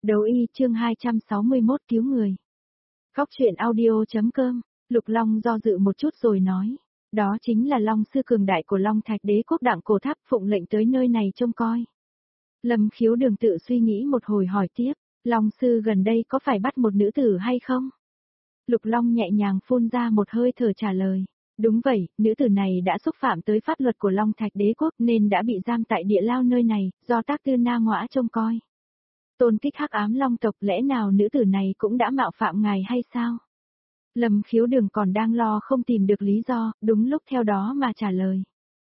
Đấu y chương 261 cứu người. Góc truyện audio.com, Lục Long do dự một chút rồi nói. Đó chính là Long sư cường đại của Long Thạch Đế quốc Đặng Cổ Tháp phụng lệnh tới nơi này trông coi. Lâm Khiếu Đường tự suy nghĩ một hồi hỏi tiếp, Long sư gần đây có phải bắt một nữ tử hay không? Lục Long nhẹ nhàng phun ra một hơi thở trả lời. Đúng vậy, nữ tử này đã xúc phạm tới pháp luật của Long Thạch Đế quốc nên đã bị giam tại địa lao nơi này, do Tác Tư Na Ngõa trông coi. Tôn kích hắc ám long tộc, lẽ nào nữ tử này cũng đã mạo phạm ngài hay sao? Lâm Khiếu Đường còn đang lo không tìm được lý do, đúng lúc theo đó mà trả lời.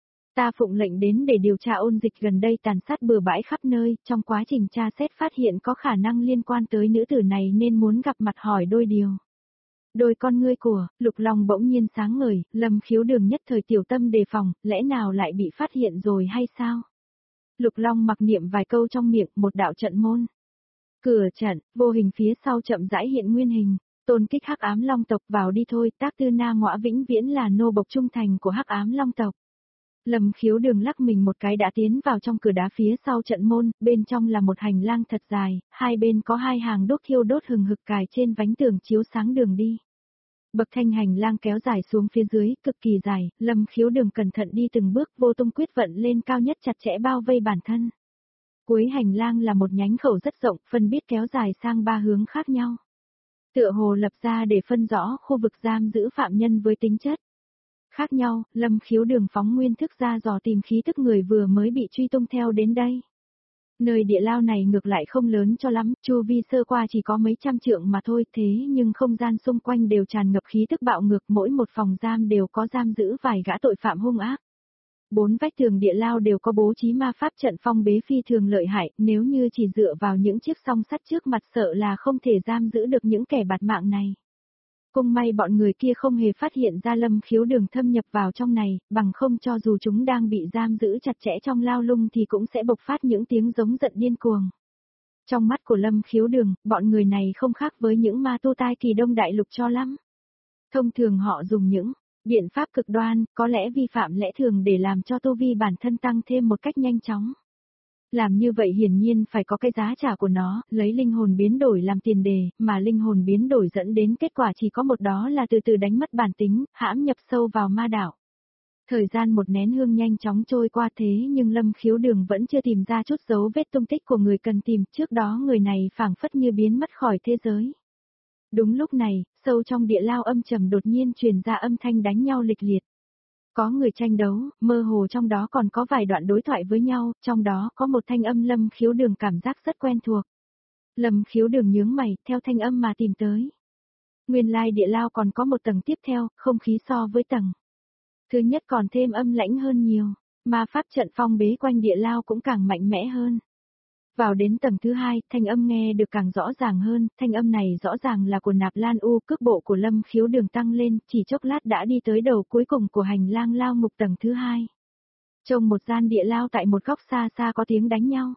Ta phụng lệnh đến để điều tra ôn dịch gần đây tàn sát bừa bãi khắp nơi, trong quá trình tra xét phát hiện có khả năng liên quan tới nữ tử này nên muốn gặp mặt hỏi đôi điều. Đôi con ngươi của Lục Long bỗng nhiên sáng ngời, Lâm Khiếu Đường nhất thời tiểu tâm đề phòng, lẽ nào lại bị phát hiện rồi hay sao? Lục Long mặc niệm vài câu trong miệng, một đạo trận môn. Cửa trận, vô hình phía sau chậm rãi hiện nguyên hình, tôn kích hắc ám long tộc, vào đi thôi, Tác Tư Na Ngõa vĩnh viễn là nô bộc trung thành của hắc ám long tộc. Lâm Khiếu Đường lắc mình một cái đã tiến vào trong cửa đá phía sau trận môn, bên trong là một hành lang thật dài, hai bên có hai hàng đốt thiêu đốt hừng hực cài trên vánh tường chiếu sáng đường đi. Bậc thanh hành lang kéo dài xuống phía dưới, cực kỳ dài, Lâm Khiếu Đường cẩn thận đi từng bước, vô tung quyết vận lên cao nhất chặt chẽ bao vây bản thân. Cuối hành lang là một nhánh khẩu rất rộng, phân biết kéo dài sang ba hướng khác nhau. Tựa hồ lập ra để phân rõ khu vực giam giữ phạm nhân với tính chất khác nhau, Lâm Khiếu Đường phóng nguyên thức ra dò tìm khí tức người vừa mới bị truy tung theo đến đây. Nơi địa lao này ngược lại không lớn cho lắm, chu vi sơ qua chỉ có mấy trăm trượng mà thôi, thế nhưng không gian xung quanh đều tràn ngập khí tức bạo ngược, mỗi một phòng giam đều có giam giữ vài gã tội phạm hung ác. Bốn vách tường địa lao đều có bố trí ma pháp trận phong bế phi thường lợi hại, nếu như chỉ dựa vào những chiếc song sắt trước mặt sợ là không thể giam giữ được những kẻ bạt mạng này. Cũng may bọn người kia không hề phát hiện ra Lâm Khiếu Đường thâm nhập vào trong này, bằng không cho dù chúng đang bị giam giữ chặt chẽ trong lao lung thì cũng sẽ bộc phát những tiếng giống giận điên cuồng. Trong mắt của Lâm Khiếu Đường, bọn người này không khác với những ma tu tai kỳ Đông Đại Lục cho lắm. Thông thường họ dùng những biện pháp cực đoan, có lẽ vi phạm lẽ thường để làm cho tu vi bản thân tăng thêm một cách nhanh chóng. Làm như vậy hiển nhiên phải có cái giá trả của nó, lấy linh hồn biến đổi làm tiền đề, mà linh hồn biến đổi dẫn đến kết quả chỉ có một, đó là từ từ đánh mất bản tính, hãm nhập sâu vào ma đạo. Thời gian một nén hương nhanh chóng trôi qua thế nhưng Lâm Khiếu Đường vẫn chưa tìm ra chút dấu vết tung tích của người cần tìm, trước đó người này phảng phất như biến mất khỏi thế giới. Đúng lúc này, sâu trong địa lao âm trầm đột nhiên truyền ra âm thanh đánh nhau lịch liệt. Có người tranh đấu, mơ hồ trong đó còn có vài đoạn đối thoại với nhau, trong đó có một thanh âm Lâm Khiếu Đường cảm giác rất quen thuộc. Lâm Khiếu Đường nhướng mày, theo thanh âm mà tìm tới. Nguyên lai địa lao còn có một tầng tiếp theo, không khí so với tầng thứ nhất còn thêm âm lãnh hơn nhiều, mà pháp trận phong bế quanh địa lao cũng càng mạnh mẽ hơn. Vào đến tầng thứ hai, thanh âm nghe được càng rõ ràng hơn, thanh âm này rõ ràng là của Nạp Lan U, cước bộ của Lâm Khiếu Đường tăng lên, chỉ chốc lát đã đi tới đầu cuối cùng của hành lang lao ngục tầng thứ hai. Trong một gian địa lao tại một góc xa xa có tiếng đánh nhau.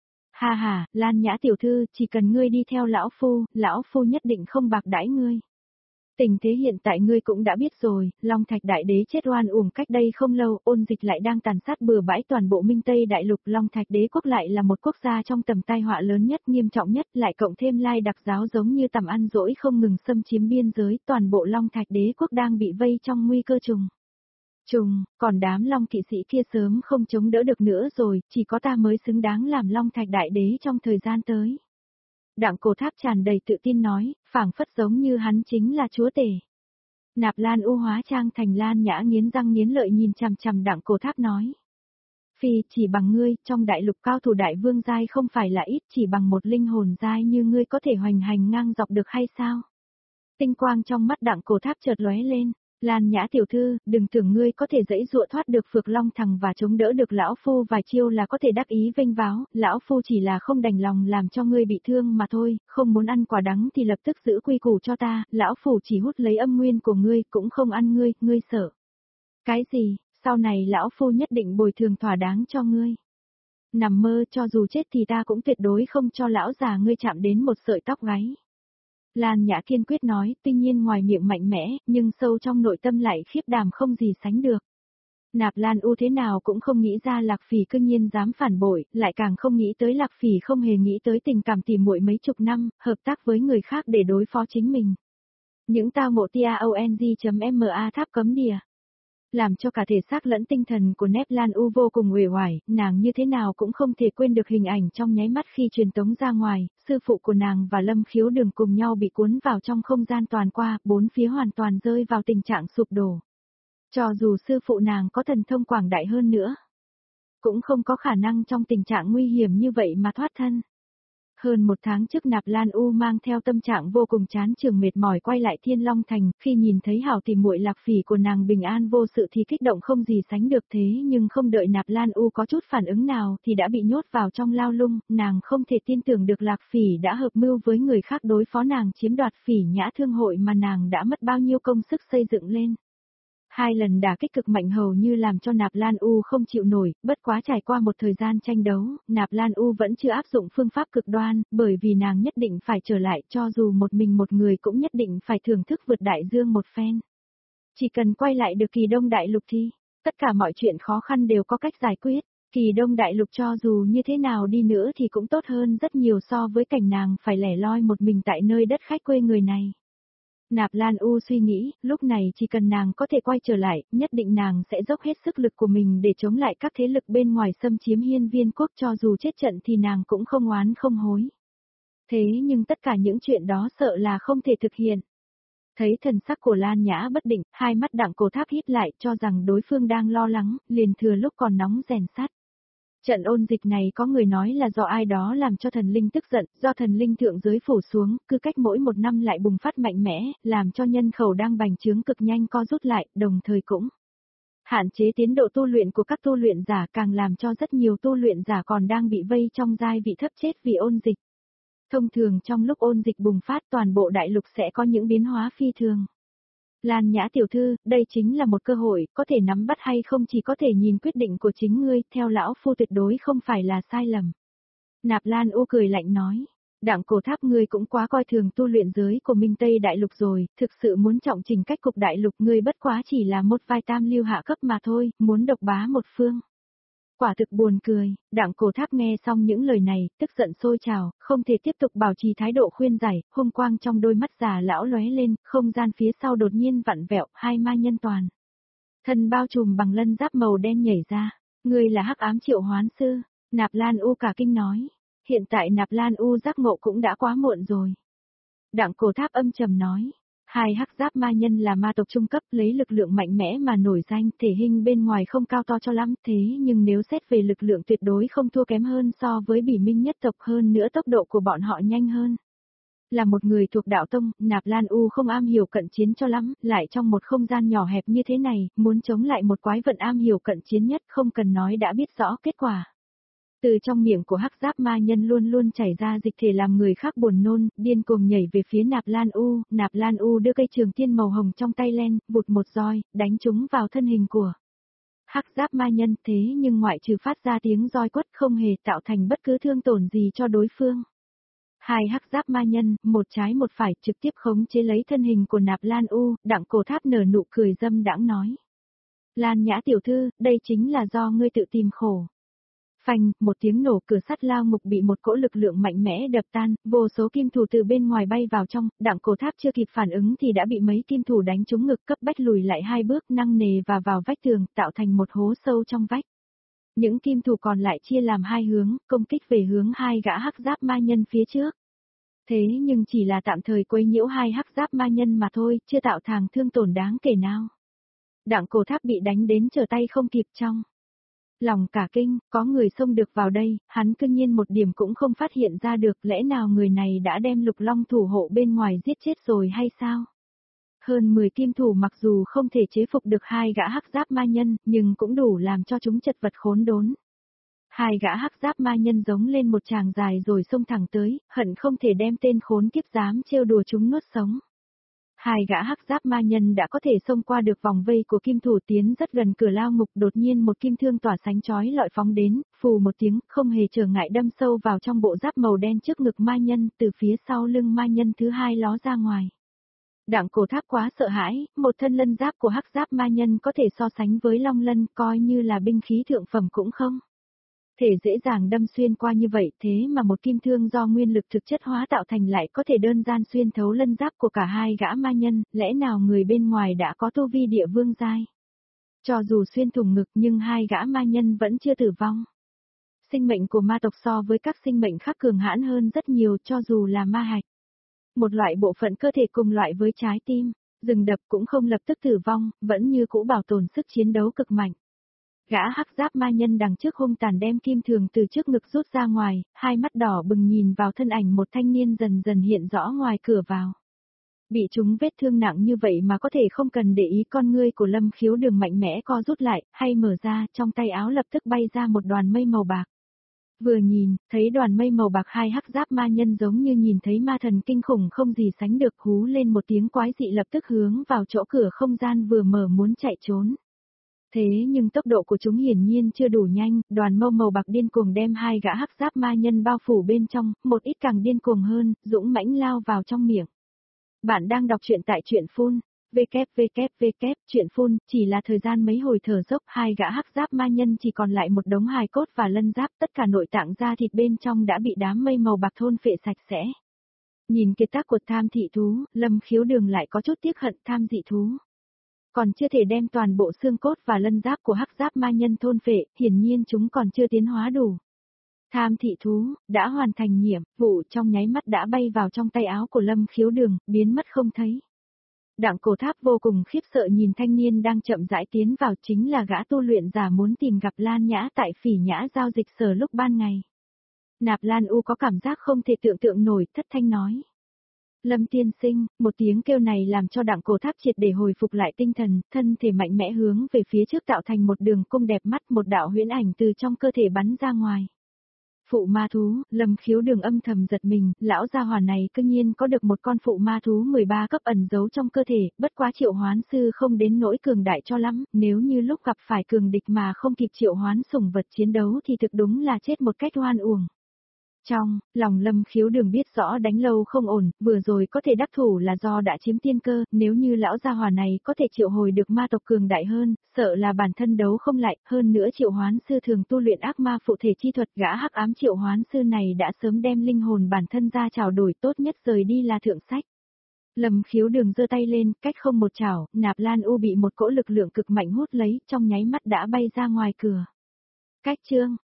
Ha ha, Lan Nhã tiểu thư, chỉ cần ngươi đi theo lão phu nhất định không bạc đãi ngươi. Tình thế hiện tại ngươi cũng đã biết rồi, Long Thạch Đại Đế chết oan uổng cách đây không lâu, ôn dịch lại đang tàn sát bừa bãi toàn bộ Minh Tây Đại Lục, Long Thạch Đế quốc lại là một quốc gia trong tầm tai họa lớn nhất, nghiêm trọng nhất, lại cộng thêm lai đặc giáo giống như tầm ăn dỗi không ngừng xâm chiếm biên giới, toàn bộ Long Thạch Đế quốc đang bị vây trong nguy cơ trùng. Còn đám Long kỵ sĩ kia sớm không chống đỡ được nữa rồi, chỉ có ta mới xứng đáng làm Long Thạch Đại Đế trong thời gian tới. Đặng Cổ Tháp tràn đầy tự tin nói, phảng phất giống như hắn chính là chúa tể. Nạp Lan U hóa trang thành Lan Nhã nghiến răng nghiến lợi nhìn chằm chằm Đặng Cổ Tháp nói. Phi, chỉ bằng ngươi, trong đại lục cao thủ đại vương giai không phải là ít, chỉ bằng một linh hồn giai như ngươi có thể hoành hành ngang dọc được hay sao? Tinh quang trong mắt Đặng Cổ Tháp chợt lóe lên. Lan Nhã tiểu thư, đừng tưởng ngươi có thể dãy dụa thoát được Phược Long Thằng và chống đỡ được lão phu vài chiêu là có thể đắc ý vênh váo, lão phu chỉ là không đành lòng làm cho ngươi bị thương mà thôi, không muốn ăn quả đắng thì lập tức giữ quy củ cho ta, lão phu chỉ hút lấy âm nguyên của ngươi, cũng không ăn ngươi, ngươi sợ. Cái gì, sau này lão phu nhất định bồi thường thỏa đáng cho ngươi. Nằm mơ, cho dù chết thì ta cũng tuyệt đối không cho lão già ngươi chạm đến một sợi tóc gáy. Lan Nhã kiên quyết nói, tuy nhiên ngoài miệng mạnh mẽ, nhưng sâu trong nội tâm lại khiếp đảm không gì sánh được. Nạp Lan U thế nào cũng không nghĩ ra Lạc Phỉ cư nhiên dám phản bội, lại càng không nghĩ tới Lạc Phỉ không hề nghĩ tới tình cảm tỉ muội mấy chục năm, hợp tác với người khác để đối phó chính mình. Những tao ngộ TAONG.MA tháp cấm đìa. Làm cho cả thể xác lẫn tinh thần của Nép Lan U vô cùng uể oải, nàng như thế nào cũng không thể quên được hình ảnh trong nháy mắt khi truyền tống ra ngoài, sư phụ của nàng và Lâm Khiếu Đường cùng nhau bị cuốn vào trong không gian toàn qua, bốn phía hoàn toàn rơi vào tình trạng sụp đổ. Cho dù sư phụ nàng có thần thông quảng đại hơn nữa, cũng không có khả năng trong tình trạng nguy hiểm như vậy mà thoát thân. Hơn một tháng trước Nạp Lan U mang theo tâm trạng vô cùng chán chường mệt mỏi quay lại Thiên Long Thành, khi nhìn thấy hảo tỷ muội Lạc Phỉ của nàng bình an vô sự thì kích động không gì sánh được, thế nhưng không đợi Nạp Lan U có chút phản ứng nào thì đã bị nhốt vào trong lao lung, nàng không thể tin tưởng được Lạc Phỉ đã hợp mưu với người khác đối phó nàng chiếm đoạt Phỉ Nhã Thương hội mà nàng đã mất bao nhiêu công sức xây dựng lên. Hai lần đả kích cực mạnh hầu như làm cho Nạp Lan U không chịu nổi, bất quá trải qua một thời gian tranh đấu, Nạp Lan U vẫn chưa áp dụng phương pháp cực đoan, bởi vì nàng nhất định phải trở lại cho dù một mình một người cũng nhất định phải thưởng thức vượt đại dương một phen. Chỉ cần quay lại được Kỳ Đông Đại Lục thì, tất cả mọi chuyện khó khăn đều có cách giải quyết, Kỳ Đông Đại Lục cho dù như thế nào đi nữa thì cũng tốt hơn rất nhiều so với cảnh nàng phải lẻ loi một mình tại nơi đất khách quê người này. Nạp Lan U suy nghĩ, lúc này chỉ cần nàng có thể quay trở lại, nhất định nàng sẽ dốc hết sức lực của mình để chống lại các thế lực bên ngoài xâm chiếm Hiên Viên quốc, cho dù chết trận thì nàng cũng không oán không hối. Thế nhưng tất cả những chuyện đó sợ là không thể thực hiện. Thấy thần sắc của Lan Nhã bất định, hai mắt Đặng Cổ Tháp híp lại cho rằng đối phương đang lo lắng, liền thừa lúc còn nóng rèn sắt. Trận ôn dịch này có người nói là do ai đó làm cho thần linh tức giận, do thần linh thượng giới phủ xuống, cứ cách mỗi một năm lại bùng phát mạnh mẽ, làm cho nhân khẩu đang bành trướng cực nhanh co rút lại, đồng thời cũng hạn chế tiến độ tu luyện của các tu luyện giả, càng làm cho rất nhiều tu luyện giả còn đang bị vây trong giai vị thấp chết vì ôn dịch. Thông thường trong lúc ôn dịch bùng phát toàn bộ đại lục sẽ có những biến hóa phi thường. Lan Nhã tiểu thư, đây chính là một cơ hội, có thể nắm bắt hay không chỉ có thể nhìn quyết định của chính ngươi, theo lão phu tuyệt đối không phải là sai lầm. Nạp Lan U cười lạnh nói, Đặng Cổ Tháp ngươi cũng quá coi thường tu luyện giới của Minh Tây Đại Lục rồi, thực sự muốn trọng trình cách cục đại lục ngươi bất quá chỉ là một vai tam lưu hạ cấp mà thôi, muốn độc bá một phương. Quả thực buồn cười, Đặng Cổ Tháp nghe xong những lời này, tức giận sôi trào, không thể tiếp tục bảo trì thái độ khuyên giải, hung quang trong đôi mắt già lão lóe lên, không gian phía sau đột nhiên vặn vẹo, hai ma nhân toàn. Thân bao trùm bằng lân giáp màu đen nhảy ra, ngươi là Hắc Ám Triệu Hoán Sư, Nạp Lan U cả kinh nói, hiện tại Nạp Lan U giác ngộ cũng đã quá muộn rồi. Đặng Cổ Tháp âm trầm nói. Hai hắc giáp ma nhân là ma tộc trung cấp lấy lực lượng mạnh mẽ mà nổi danh, thể hình bên ngoài không cao to cho lắm, thế nhưng nếu xét về lực lượng tuyệt đối không thua kém hơn so với Bỉ Minh nhất tộc, hơn nữa tốc độ của bọn họ nhanh hơn. Là một người thuộc đạo tông, Nạp Lan U không am hiểu cận chiến cho lắm, lại trong một không gian nhỏ hẹp như thế này, muốn chống lại một quái vật am hiểu cận chiến nhất không cần nói đã biết rõ kết quả. Từ trong miệng của hắc giáp ma nhân luôn luôn chảy ra dịch thể làm người khác buồn nôn, điên cuồng nhảy về phía Nạp Lan U đưa cây trường tiên màu hồng trong tay lên, vụt một roi, đánh trúng vào thân hình của hắc giáp ma nhân, thế nhưng ngoại trừ phát ra tiếng roi quất không hề tạo thành bất cứ thương tổn gì cho đối phương. Hai hắc giáp ma nhân, một trái một phải trực tiếp khống chế lấy thân hình của Nạp Lan U, Đặng Cổ Tháp nở nụ cười dâm đãng nói. Lan Nhã tiểu thư, đây chính là do ngươi tự tìm khổ. Phanh, một tiếng nổ, cửa sắt lao ngục bị một cỗ lực lượng mạnh mẽ đập tan, vô số kim thủ từ bên ngoài bay vào trong, Đặng Cổ Tháp chưa kịp phản ứng thì đã bị mấy kim thủ đánh trúng ngực, cấp bách lùi lại hai bước nặng nề và vào vách tường, tạo thành một hố sâu trong vách. Những kim thủ còn lại chia làm hai hướng, công kích về hướng hai gã hắc giáp ma nhân phía trước. Thế nhưng chỉ là tạm thời quấy nhiễu hai hắc giáp ma nhân mà thôi, chưa tạo thành thương tổn đáng kể nào. Đặng Cổ Tháp bị đánh đến trở tay không kịp trong lòng cả kinh, có người xông được vào đây, hắn cương nhiên một điểm cũng không phát hiện ra được, lẽ nào người này đã đem Lục Long thủ hộ bên ngoài giết chết rồi hay sao? Hơn 10 kim thủ mặc dù không thể chế phục được hai gã hắc giáp ma nhân, nhưng cũng đủ làm cho chúng chật vật khốn đốn. Hai gã hắc giáp ma nhân giống lên một tràng dài rồi xông thẳng tới, hận không thể đem tên khốn kiếp dám trêu đùa chúng nuốt sống. Hai gã hắc giáp ma nhân đã có thể xông qua được vòng vây của kim thủ tiến rất gần cửa lao ngục, đột nhiên một kim thương tỏa sánh chói lọi phóng đến, phù một tiếng, không hề trở ngại đâm sâu vào trong bộ giáp màu đen trước ngực ma nhân, từ phía sau lưng ma nhân thứ hai ló ra ngoài. Đặng Cổ Tháp quá sợ hãi, một thân lân giáp của hắc giáp ma nhân có thể so sánh với long lân, coi như là binh khí thượng phẩm cũng không thể dễ dàng đâm xuyên qua như vậy, thế mà một kim thương do nguyên lực thực chất hóa tạo thành lại có thể đơn giản xuyên thấu lân giáp của cả hai gã ma nhân, lẽ nào người bên ngoài đã có tu vi địa vương giai. Cho dù xuyên thủng ngực nhưng hai gã ma nhân vẫn chưa tử vong. Sinh mệnh của ma tộc so với các sinh mệnh khác cường hãn hơn rất nhiều, cho dù là ma hạch. Một loại bộ phận cơ thể cùng loại với trái tim, dừng đập cũng không lập tức tử vong, vẫn như cũ bảo tồn sức chiến đấu cực mạnh. Gã hắc giáp ma nhân đằng trước hung tàn đem kim thường từ trước ngực rút ra ngoài, hai mắt đỏ bừng nhìn vào thân ảnh một thanh niên dần dần hiện rõ ngoài cửa vào. Bị chúng vết thương nặng như vậy mà có thể không cần để ý, con ngươi của Lâm Khiếu Đường mạnh mẽ co rút lại, hay mở ra, trong tay áo lập tức bay ra một đoàn mây màu bạc. Vừa nhìn, thấy đoàn mây màu bạc, hai hắc giáp ma nhân giống như nhìn thấy ma thần kinh khủng không gì sánh được, hú lên một tiếng quái dị lập tức hướng vào chỗ cửa không gian vừa mở muốn chạy trốn. Thế nhưng tốc độ của chúng hiển nhiên chưa đủ nhanh, đoàn mâu màu bạc điên cuồng đem hai gã hắc giáp ma nhân bao phủ bên trong, một ít càng điên cuồng hơn, dũng mãnh lao vào trong miệng. Bạn đang đọc truyện tại truyện phun, truyện phun, chỉ là thời gian mấy hồi thở dốc, hai gã hắc giáp ma nhân chỉ còn lại một đống hài cốt và lân giáp, tất cả nội tạng da thịt bên trong đã bị đám mây màu bạc thôn phệ sạch sẽ. Nhìn kiệt tác của tham thị thú, Lâm Khiếu Đường lại có chút tiếc hận tham dị thú. Còn chưa thể đem toàn bộ xương cốt và lân giáp của hắc giáp ma nhân thôn phệ, hiển nhiên chúng còn chưa tiến hóa đủ. Tham thị thú, đã hoàn thành nhiệm vụ, trong nháy mắt đã bay vào trong tay áo của Lâm Khiếu Đường, biến mất không thấy. Đặng Cổ Tháp vô cùng khiếp sợ nhìn thanh niên đang chậm rãi tiến vào, chính là gã tu luyện giả muốn tìm gặp Lan Nhã tại Phỉ Nhã giao dịch sở lúc ban ngày. Nạp Lan U có cảm giác không thể tưởng tượng nổi, thất thanh nói. Lâm tiên sinh, một tiếng kêu này làm cho Đặng Cổ Tháp triệt để hồi phục lại tinh thần, thân thể mạnh mẽ hướng về phía trước tạo thành một đường cong đẹp mắt, một đạo huyễn ảnh từ trong cơ thể bắn ra ngoài. Phụ ma thú, Lâm Khiếu Đường âm thầm giật mình, lão gia hỏa này cư nhiên có được một con phụ ma thú 13 cấp ẩn giấu trong cơ thể, bất quá triệu hoán sư không đến nỗi cường đại cho lắm, nếu như lúc gặp phải cường địch mà không kịp triệu hoán sủng vật chiến đấu thì thực đúng là chết một cách oan uổng. Trong lòng Lâm Khiếu Đường biết rõ đánh lâu không ổn, vừa rồi có thể đắc thủ là do đã chiếm tiên cơ, nếu như lão gia hỏa này có thể triệu hồi được ma tộc cường đại hơn, sợ là bản thân đấu không lại, hơn nữa triệu hoán sư thường tu luyện ác ma phụ thể chi thuật, gã hắc ám triệu hoán sư này đã sớm đem linh hồn bản thân ra trảo đổi, tốt nhất rời đi là thượng sách. Lâm Khiếu Đường giơ tay lên, cách không một chảo, Nạp Lan U bị một cỗ lực lượng cực mạnh hút lấy, trong nháy mắt đã bay ra ngoài cửa. Cách chương